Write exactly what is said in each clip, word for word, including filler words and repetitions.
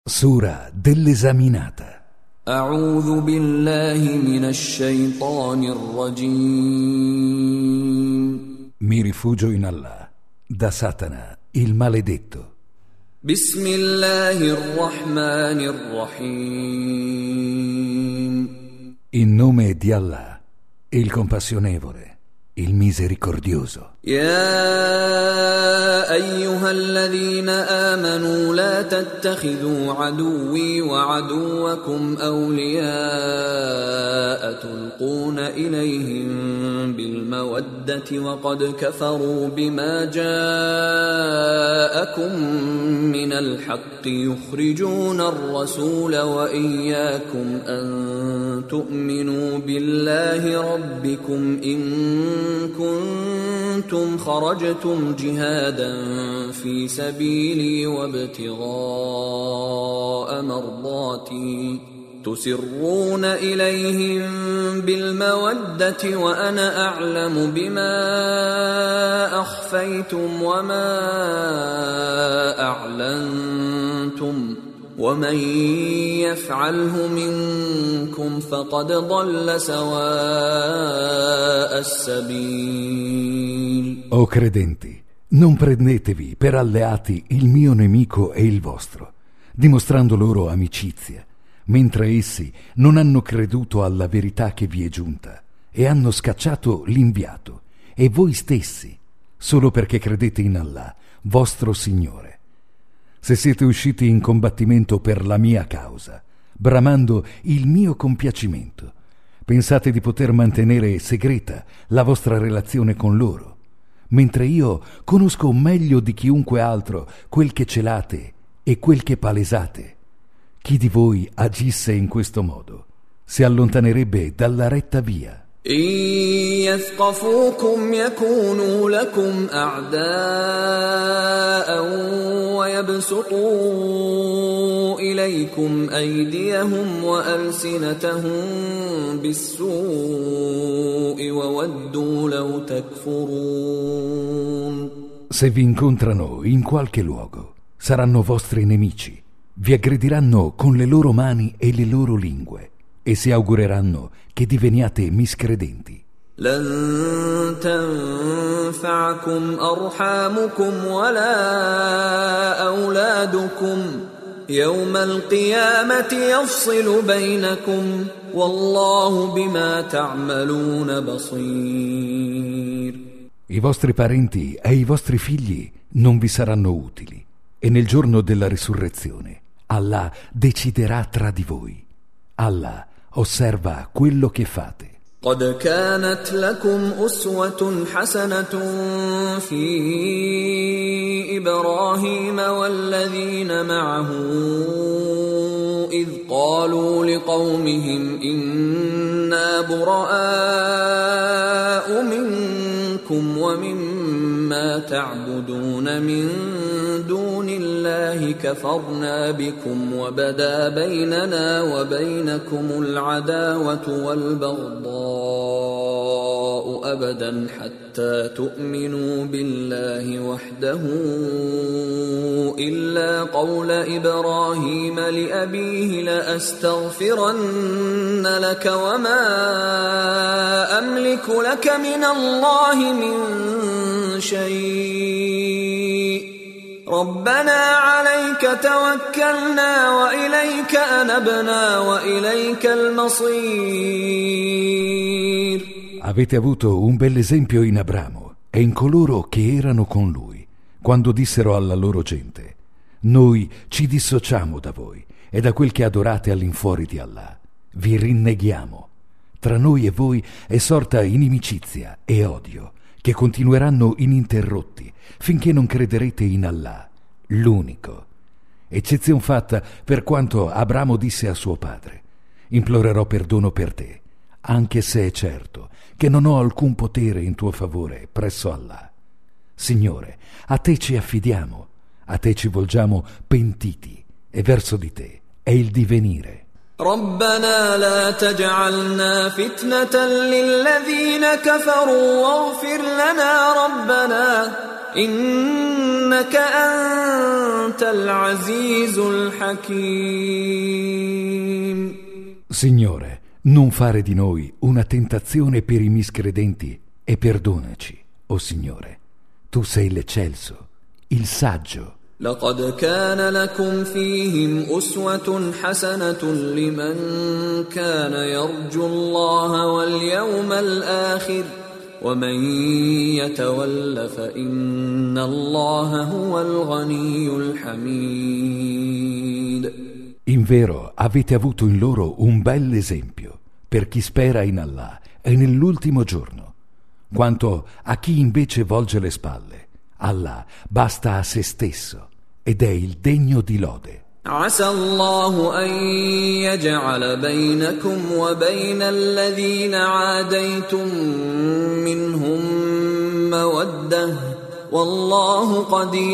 Sura dell'esaminata. أعوذ بالله من الشيطان الرجيم. Mi rifugio in Allah, da Satana, il maledetto. بسم الله الرحمن الرحيم. In nome di Allah, il compassionevole, il misericordioso. يا أيها الذين آمنوا لا تتخذوا عدوي وعدوكم أولياء تلقون إليهم بالمودة وقد كفروا بما جاءكم من الحق يخرجون الرسول وإياكم أن تؤمنوا بالله ربكم إن كنتم خرجتم جهادا في سبيلي وابتغاء مرضاتي تسرون إليهم بالمودة وأنا أعلم بما أخفيتم وما أعلنتم ومن يفعله منكم فقد ضل سواء السبيل. O credenti, non prendetevi per alleati il mio nemico e il vostro, dimostrando loro amicizia, mentre essi non hanno creduto alla verità che vi è giunta e hanno scacciato l'inviato, e voi stessi, solo perché credete in Allah, vostro Signore. Se siete usciti in combattimento per la mia causa, bramando il mio compiacimento, pensate di poter mantenere segreta la vostra relazione con loro, mentre io conosco meglio di chiunque altro quel che celate e quel che palesate. Chi di voi agisse in questo modo si allontanerebbe dalla retta via. إن يثقفوكم يكونوا لكم أعداء ويبسطوا إليكم أيديهم وألسنتهم بالسوء وودوا لو تكفرون. Se vi incontrano in qualche luogo, saranno vostri nemici, vi aggrediranno con le loro mani e le loro lingue e si augureranno che diveniate miscredenti. لن تنفعكم أرحامكم ولا أولادكم يوم القيامة يفصل بينكم والله بما تعملون بصير. I vostri parenti e i vostri figli non vi saranno utili e nel giorno della risurrezione Allah deciderà tra di voi. Allah osserva quello che fate. قد كانت لكم أسوة حسنة في إبراهيم والذين معه إذ قالوا لقومهم إنا براء منكم ومما تعبدون من دون الله كفرنا بكم وبدا بيننا وبينكم العداوة والبغضاء أبدا حتى تؤمنوا بالله وحده إلا قول إبراهيم لأبيه لأستغفرن لك وما أملك لك من الله من شيء ربنا عليك توكلنا وإليك أنبنا وإليك المصير. Avete avuto un bel esempio in Abramo e in coloro che erano con lui, quando dissero alla loro gente: noi ci dissociamo da voi e da quel che adorate all'infuori di Allah. Vi rinneghiamo. Tra noi e voi è sorta inimicizia e odio, che continueranno ininterrotti finché non crederete in Allah, l'unico. Eccezion fatta per quanto Abramo disse a suo padre: implorerò perdono per te, anche se è certo che non ho alcun potere in tuo favore presso Allah. Signore, a te ci affidiamo, a te ci volgiamo pentiti, e verso di te è il divenire. ربنا لا تجعلنا فتنة للذين كفروا واغفر لنا ربنا إنك أنت العزيز الحكيم. Signore, non fare di noi una tentazione per i miscredenti e perdonaci, o Signore. Tu sei l'eccelso, il saggio. لقد كان لكم فيهم أسوة حسنة لمن كان يرجو الله واليوم الآخر ومن يتول فإن الله هو الغني الحميد. In vero avete avuto in loro un bel esempio per chi spera in Allah e nell'ultimo giorno. Quanto a chi invece volge le spalle, Allah basta a se stesso ed è il degno di lode. عسى الله أن يجعل بينكم وبين الذين عاديتم منهم مودة والله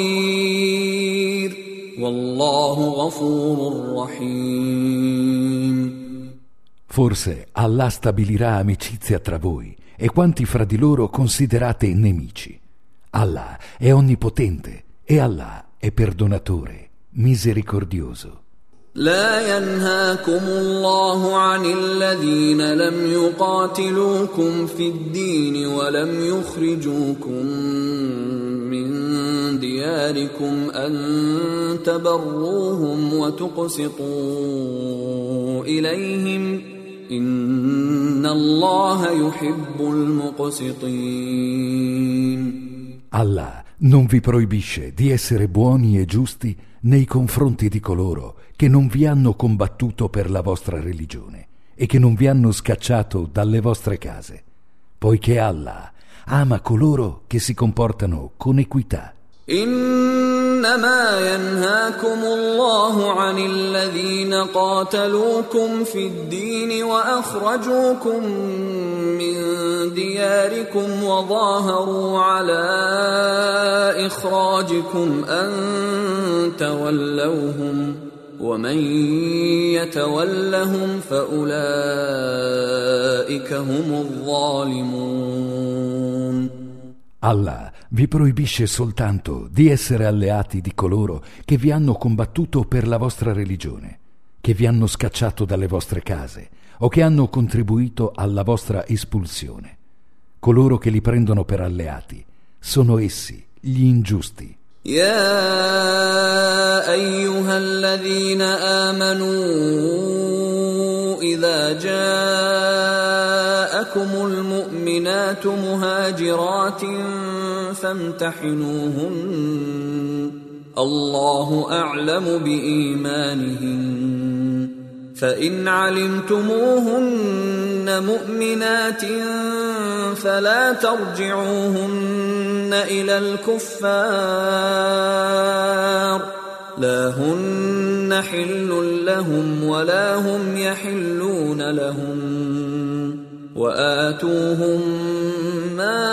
قدير والله غفور رحيم. Forse Allah stabilirà amicizia tra voi e quanti fra di loro considerate nemici. Allah è onnipotente e Allah è perdonatore, misericordioso. لا ينهاكم الله عن الذين لم يقاتلوكم في الدين ولم يخرجوكم من دياركم أن تبروهم وتقسطوا إليهم إن الله يحب المقسطين. Allah non vi proibisce di essere buoni e giusti nei confronti di coloro che non vi hanno combattuto per la vostra religione e che non vi hanno scacciato dalle vostre case, poiché Allah ama coloro che si comportano con equità. إنما ينهاكم الله عن الذين قاتلوكم في الدين وأخرجوكم من دياركم وظاهروا على إخراجكم أن تولوهم ومن يتولهم فأولئك هم الظالمون. Allah vi proibisce soltanto di essere alleati di coloro che vi hanno combattuto per la vostra religione, che vi hanno scacciato dalle vostre case o che hanno contribuito alla vostra espulsione. Coloro che li prendono per alleati sono essi, gli ingiusti. يا أيها الذين آمنوا إذا جاءكم المؤمنات مهاجرات فامتحنوهن الله أعلم بإيمانهن فإن علمتموهن مؤمنات فلا ترجعوهن إلى الكفار لا هن حل لهم ولا هم يحلون لهم وآتوهم ما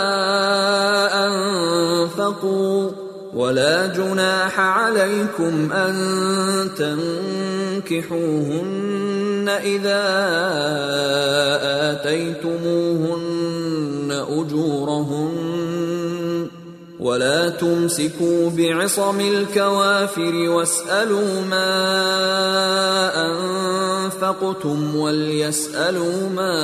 أنفقوا ولا جناح عليكم أن تنكحوهن إذا آتيتموهن أجورهن ولا تمسكوا بعصم الكوافر واسألوا ما أنفقتم وليسألوا ما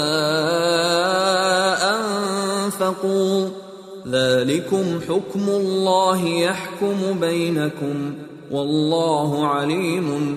أنفقوا ذلكم حكم الله يحكم بينكم والله عليم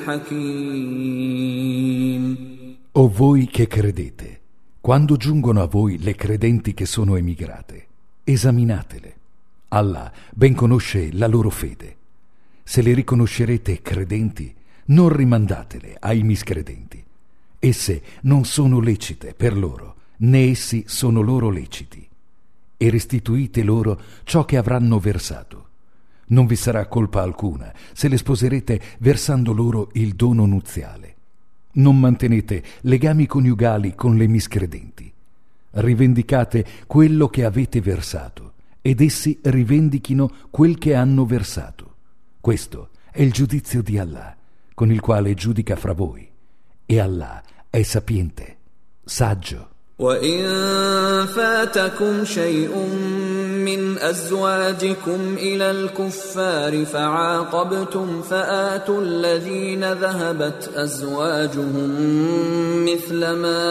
حكيم. O voi che credete, quando giungono a voi le credenti che sono emigrate, esaminatele. Allah ben conosce la loro fede. Se le riconoscerete credenti, non rimandatele ai miscredenti. Esse non sono lecite per loro, né essi sono loro leciti. E restituite loro ciò che avranno versato. Non vi sarà colpa alcuna se le sposerete versando loro il dono nuziale. Non mantenete legami coniugali con le miscredenti. Rivendicate quello che avete versato ed essi rivendichino quel che hanno versato. Questo è il giudizio di Allah, con il quale giudica fra voi. E Allah è sapiente, saggio. وَإِن فَاتَكُمْ شَيْءٌ مِّنْ أَزْوَاجِكُمْ إِلَى الْكُفَّارِ فَعَاقَبْتُمْ فَآتُوا الَّذِينَ ذَهَبَتْ أَزْوَاجُهُم مِّثْلَ مَا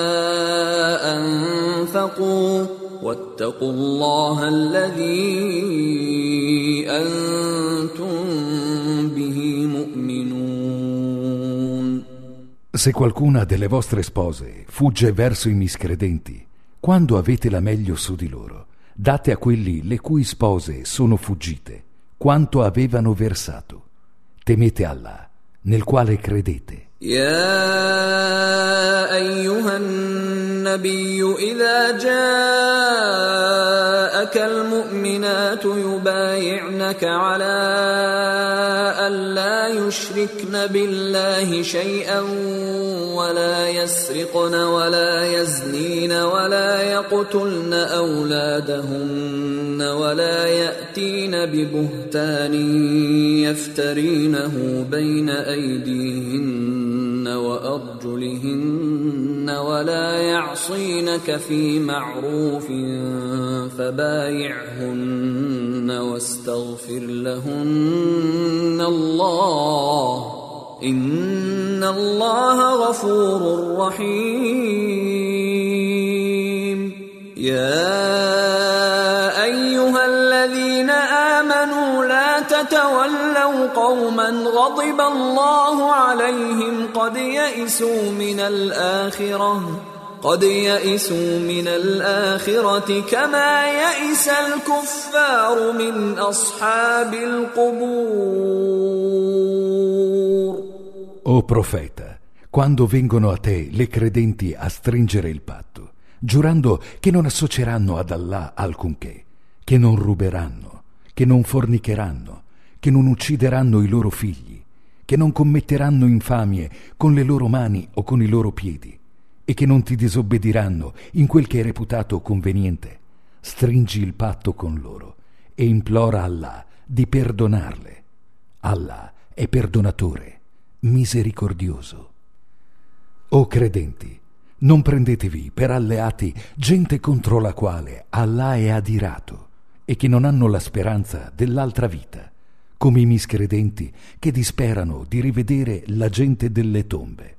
أَنفَقُوا وَاتَّقُوا اللَّهَ الَّذِي أَنتُم بِهِ مُؤْمِنُونَ. Se qualcuna delle vostre spose fugge verso i miscredenti, quando avete la meglio su di loro, date a quelli le cui spose sono fuggite quanto avevano versato. Temete Allah, nel quale credete. يا أيها النبي إذا جاءك المؤمنات يبايعنك على ألا يشركن بالله شيئا ولا يسرقن ولا يزنين ولا يقتلن أولادهن ولا يأتين ببهتان يفترينه بين أيديهن وأرجلهن ولا يعصينك في معروف فبايعهن واستغفر لهن الله إن الله غفور رحيم. يا أيها الذين آمنوا لا تتولوا قوما غضب الله عليهم قد يئسوا من الآخرة قد يئسوا من الآخرة كما يئس الكفار من أصحاب القبور. O profeta, quando vengono a te le credenti a stringere il patto, giurando che non associeranno ad Allah alcunché, che non ruberanno, che non fornicheranno, che non uccideranno i loro figli, che non commetteranno infamie con le loro mani o con i loro piedi, e che non ti disobbediranno in quel che è reputato conveniente, stringi il patto con loro e implora Allah di perdonarle. Allah è perdonatore, misericordioso. O credenti, non prendetevi per alleati gente contro la quale Allah è adirato e che non hanno la speranza dell'altra vita, come i miscredenti che disperano di rivedere la gente delle tombe.